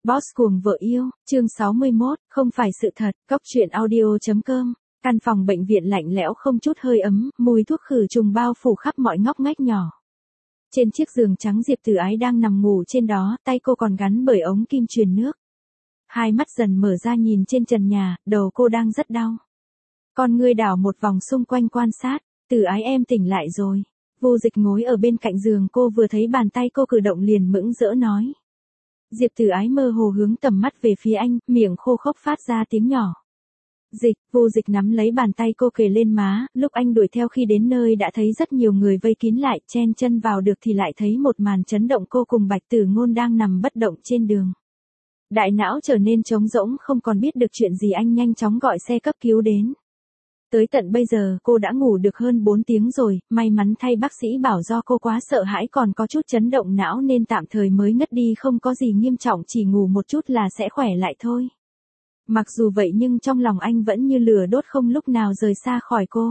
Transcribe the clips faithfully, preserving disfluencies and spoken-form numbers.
Boss cuồng vợ yêu, chương sáu mươi mốt, không phải sự thật, cóc truyện audio.com. Căn phòng bệnh viện lạnh lẽo không chút hơi ấm, mùi thuốc khử trùng bao phủ khắp mọi ngóc ngách nhỏ. Trên chiếc giường trắng Diệp Tử Ái đang nằm ngủ trên đó, tay cô còn gắn bởi ống kim truyền nước. Hai mắt dần mở ra nhìn trên trần nhà, đầu cô đang rất đau. Con ngươi đảo một vòng xung quanh quan sát, Tử Ái em tỉnh lại rồi. Vô Dịch ngồi ở bên cạnh giường cô vừa thấy bàn tay cô cử động liền mững rỡ nói. Diệp Tử Ái mơ hồ hướng tầm mắt về phía anh, miệng khô khốc phát ra tiếng nhỏ. Dịch, Vô Dịch nắm lấy bàn tay cô kề lên má, lúc anh đuổi theo khi đến nơi đã thấy rất nhiều người vây kín lại, chen chân vào được thì lại thấy một màn chấn động cô cùng Bạch Tử Ngôn đang nằm bất động trên đường. Đại não trở nên trống rỗng không còn biết được chuyện gì anh nhanh chóng gọi xe cấp cứu đến. Tới tận bây giờ cô đã ngủ được hơn bốn tiếng rồi, may mắn thay bác sĩ bảo do cô quá sợ hãi còn có chút chấn động não nên tạm thời mới ngất đi không có gì nghiêm trọng chỉ ngủ một chút là sẽ khỏe lại thôi. Mặc dù vậy nhưng trong lòng anh vẫn như lửa đốt không lúc nào rời xa khỏi cô.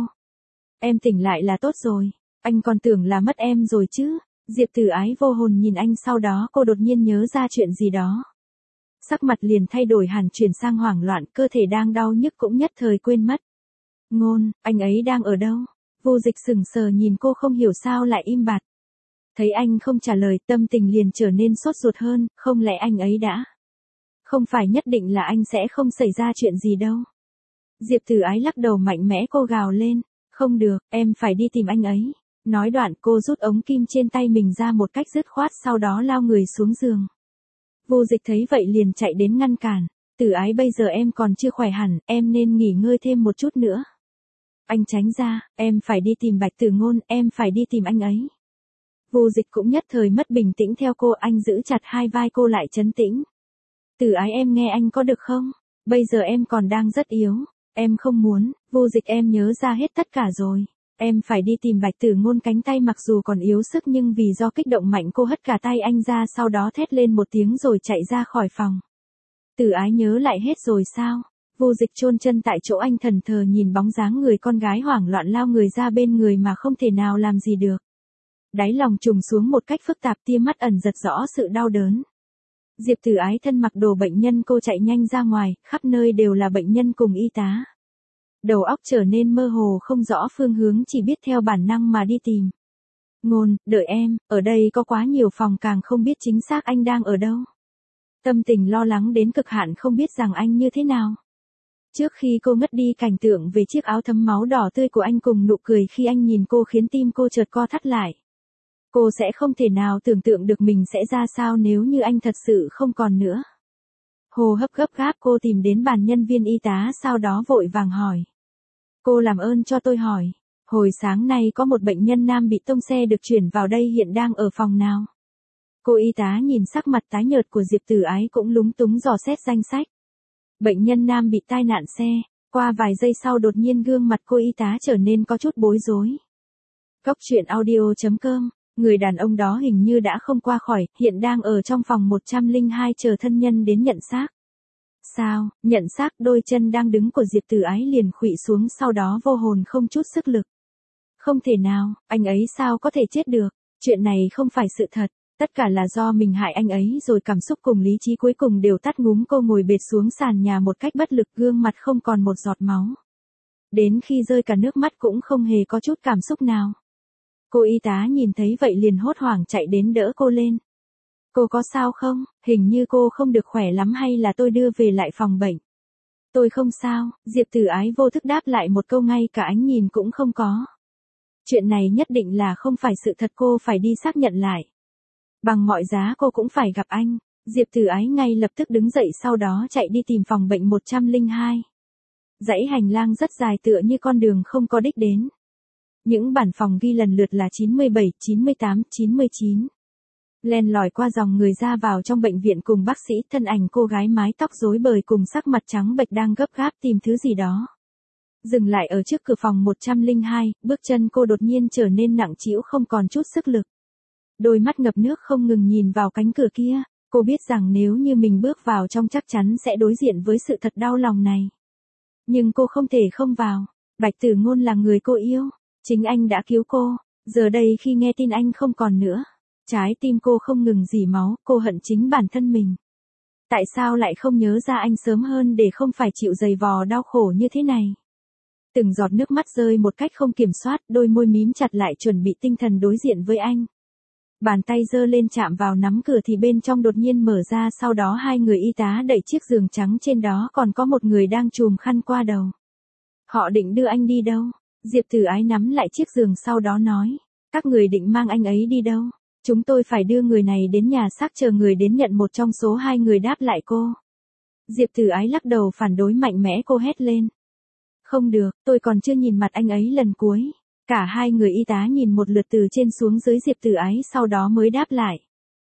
Em tỉnh lại là tốt rồi, anh còn tưởng là mất em rồi chứ. Diệp Tử Ái vô hồn nhìn anh sau đó cô đột nhiên nhớ ra chuyện gì đó. Sắc mặt liền thay đổi hẳn chuyển sang hoảng loạn cơ thể đang đau nhức cũng nhất thời quên mất. Ngôn, anh ấy đang ở đâu? Vô Dịch sững sờ nhìn cô không hiểu sao lại im bặt. Thấy anh không trả lời tâm tình liền trở nên sốt ruột hơn, không lẽ anh ấy đã? Không phải nhất định là anh sẽ không xảy ra chuyện gì đâu. Diệp Tử Ái lắc đầu mạnh mẽ cô gào lên, không được, em phải đi tìm anh ấy. Nói đoạn cô rút ống kim trên tay mình ra một cách dứt khoát sau đó lao người xuống giường. Vô Dịch thấy vậy liền chạy đến ngăn cản, Tử Ái bây giờ em còn chưa khỏe hẳn, em nên nghỉ ngơi thêm một chút nữa. Anh tránh ra, em phải đi tìm Bạch Tử Ngôn, em phải đi tìm anh ấy. Vô Dịch cũng nhất thời mất bình tĩnh theo cô, anh giữ chặt hai vai cô lại trấn tĩnh. Tử Ái em nghe anh có được không? Bây giờ em còn đang rất yếu, em không muốn. Vô Dịch em nhớ ra hết tất cả rồi. Em phải đi tìm Bạch Tử Ngôn. Cánh tay mặc dù còn yếu sức nhưng vì do kích động mạnh cô hất cả tay anh ra sau đó thét lên một tiếng rồi chạy ra khỏi phòng. Tử Ái nhớ lại hết rồi sao? Vô Dịch chôn chân tại chỗ anh thần thờ nhìn bóng dáng người con gái hoảng loạn lao người ra bên người mà không thể nào làm gì được. Đáy lòng trùng xuống một cách phức tạp tia mắt ẩn giật rõ sự đau đớn. Diệp Tử Ái thân mặc đồ bệnh nhân cô chạy nhanh ra ngoài, khắp nơi đều là bệnh nhân cùng y tá. Đầu óc trở nên mơ hồ không rõ phương hướng chỉ biết theo bản năng mà đi tìm. Ngôn, đợi em, ở đây có quá nhiều phòng càng không biết chính xác anh đang ở đâu. Tâm tình lo lắng đến cực hạn không biết rằng anh như thế nào. Trước khi cô ngất đi cảnh tượng về chiếc áo thấm máu đỏ tươi của anh cùng nụ cười khi anh nhìn cô khiến tim cô chợt co thắt lại. Cô sẽ không thể nào tưởng tượng được mình sẽ ra sao nếu như anh thật sự không còn nữa. Hô hấp gấp gáp cô tìm đến bàn nhân viên y tá sau đó vội vàng hỏi. Cô làm ơn cho tôi hỏi, hồi sáng nay có một bệnh nhân nam bị tông xe được chuyển vào đây hiện đang ở phòng nào? Cô y tá nhìn sắc mặt tái nhợt của Diệp Tử Ái cũng lúng túng dò xét danh sách. Bệnh nhân nam bị tai nạn xe, qua vài giây sau đột nhiên gương mặt cô y tá trở nên có chút bối rối. Cóc truyện audio.com, người đàn ông đó hình như đã không qua khỏi, hiện đang ở trong phòng một trăm lẻ hai chờ thân nhân đến nhận xác. Sao, nhận xác đôi chân đang đứng của Diệp Tử Ái liền khuỵu xuống sau đó vô hồn không chút sức lực. Không thể nào, anh ấy sao có thể chết được, chuyện này không phải sự thật. Tất cả là do mình hại anh ấy rồi cảm xúc cùng lý trí cuối cùng đều tắt ngúm cô ngồi bệt xuống sàn nhà một cách bất lực gương mặt không còn một giọt máu. Đến khi rơi cả nước mắt cũng không hề có chút cảm xúc nào. Cô y tá nhìn thấy vậy liền hốt hoảng chạy đến đỡ cô lên. Cô có sao không? Hình như cô không được khỏe lắm hay là tôi đưa về lại phòng bệnh? Tôi không sao, Diệp Tử Ái vô thức đáp lại một câu ngay cả ánh nhìn cũng không có. Chuyện này nhất định là không phải sự thật cô phải đi xác nhận lại. Bằng mọi giá cô cũng phải gặp anh. Diệp Tử Ái ngay lập tức đứng dậy sau đó chạy đi tìm phòng bệnh một trăm lẻ hai. Dãy hành lang rất dài tựa như con đường không có đích đến. Những bản phòng ghi lần lượt là chín mươi bảy, chín mươi tám, chín mươi chín. Len lỏi qua dòng người ra vào trong bệnh viện cùng bác sĩ thân ảnh cô gái mái tóc rối bời cùng sắc mặt trắng bệch đang gấp gáp tìm thứ gì đó. Dừng lại ở trước cửa phòng một trăm lẻ hai, bước chân cô đột nhiên trở nên nặng trĩu không còn chút sức lực. Đôi mắt ngập nước không ngừng nhìn vào cánh cửa kia, cô biết rằng nếu như mình bước vào trong chắc chắn sẽ đối diện với sự thật đau lòng này. Nhưng cô không thể không vào, Bạch Tử Ngôn là người cô yêu, chính anh đã cứu cô, giờ đây khi nghe tin anh không còn nữa, trái tim cô không ngừng rỉ máu, cô hận chính bản thân mình. Tại sao lại không nhớ ra anh sớm hơn để không phải chịu giày vò đau khổ như thế này? Từng giọt nước mắt rơi một cách không kiểm soát, đôi môi mím chặt lại chuẩn bị tinh thần đối diện với anh. Bàn tay giơ lên chạm vào nắm cửa thì bên trong đột nhiên mở ra, sau đó hai người y tá đẩy chiếc giường trắng trên đó còn có một người đang trùm khăn qua đầu. Họ định đưa anh đi đâu? Diệp Tử Ái nắm lại chiếc giường sau đó nói. Các người định mang anh ấy đi đâu? Chúng tôi phải đưa người này đến nhà xác chờ người đến nhận, một trong số hai người đáp lại cô. Diệp Tử Ái lắc đầu phản đối mạnh mẽ, cô hét lên. Không được, tôi còn chưa nhìn mặt anh ấy lần cuối. Cả hai người y tá nhìn một lượt từ trên xuống dưới Diệp Tử Ái sau đó mới đáp lại.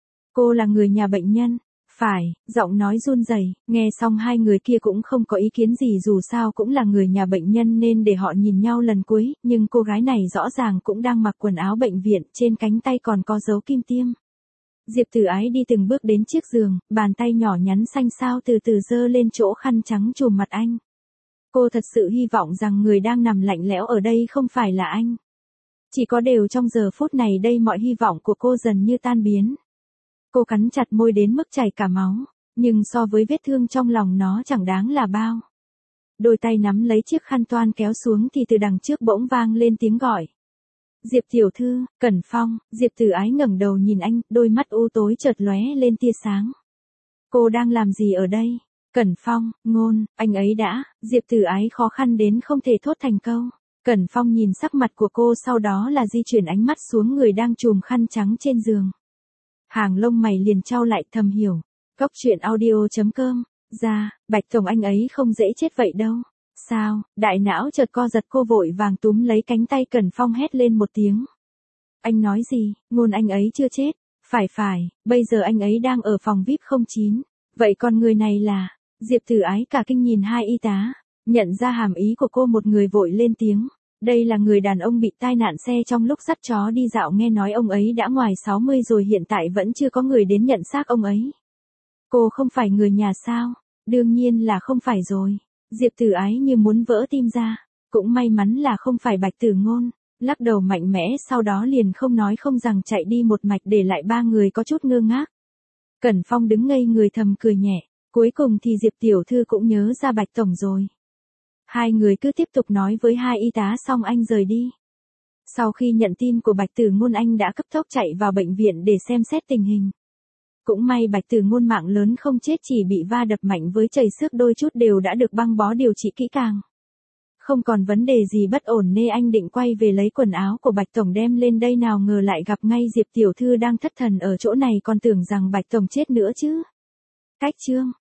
Cô là người nhà bệnh nhân. Phải, giọng nói run rẩy. Nghe xong hai người kia cũng không có ý kiến gì, dù sao cũng là người nhà bệnh nhân nên để họ nhìn nhau lần cuối, nhưng cô gái này rõ ràng cũng đang mặc quần áo bệnh viện, trên cánh tay còn có dấu kim tiêm. Diệp Tử Ái đi từng bước đến chiếc giường, bàn tay nhỏ nhắn xanh xao từ từ giơ lên chỗ khăn trắng trùm mặt anh. Cô thật sự hy vọng rằng người đang nằm lạnh lẽo ở đây không phải là anh. Chỉ có điều trong giờ phút này đây mọi hy vọng của cô dần như tan biến. Cô cắn chặt môi đến mức chảy cả máu, nhưng so với vết thương trong lòng nó chẳng đáng là bao. Đôi tay nắm lấy chiếc khăn toan kéo xuống thì từ đằng trước bỗng vang lên tiếng gọi. Diệp tiểu thư, Cẩn Phong. Diệp Tử Ái ngẩng đầu nhìn anh, đôi mắt u tối chợt lóe lên tia sáng. Cô đang làm gì ở đây? Cẩn Phong, Ngôn, anh ấy đã. Diệp Tử Ái khó khăn đến không thể thốt thành câu. Cẩn Phong nhìn sắc mặt của cô, sau đó là di chuyển ánh mắt xuống người đang trùm khăn trắng trên giường. Hàng lông mày liền chau lại, thầm hiểu. Cốc truyện audio chấm com. Ra, Bạch Tổng anh ấy không dễ chết vậy đâu. Sao? Đại não chợt co giật, cô vội vàng túm lấy cánh tay Cẩn Phong hét lên một tiếng. Anh nói gì? Ngôn anh ấy chưa chết. Phải phải, bây giờ anh ấy đang ở phòng vi ai pi không chín. Vậy còn người này là? Diệp Tử Ái cả kinh nhìn hai y tá. Nhận ra hàm ý của cô, một người vội lên tiếng. Đây là người đàn ông bị tai nạn xe trong lúc dắt chó đi dạo, nghe nói ông ấy đã ngoài sáu mươi rồi, hiện tại vẫn chưa có người đến nhận xác ông ấy. Cô không phải người nhà sao? Đương nhiên là không phải rồi. Diệp Tử Ái như muốn vỡ tim ra. Cũng may mắn là không phải Bạch Tử Ngôn. Lắc đầu mạnh mẽ, sau đó liền không nói không rằng chạy đi một mạch, để lại ba người có chút ngơ ngác. Cẩn Phong đứng ngây người thầm cười nhẹ. Cuối cùng thì Diệp tiểu thư cũng nhớ ra Bạch Tổng rồi. Hai người cứ tiếp tục nói với hai y tá xong anh rời đi. Sau khi nhận tin của Bạch Tử Ngôn, anh đã cấp tốc chạy vào bệnh viện để xem xét tình hình. Cũng may Bạch Tử Ngôn mạng lớn không chết, chỉ bị va đập mạnh với chảy xước đôi chút, đều đã được băng bó điều trị kỹ càng. Không còn vấn đề gì bất ổn nên anh định quay về lấy quần áo của Bạch Tổng đem lên đây, nào ngờ lại gặp ngay Diệp tiểu thư đang thất thần ở chỗ này, còn tưởng rằng Bạch Tổng chết nữa chứ. Cách chương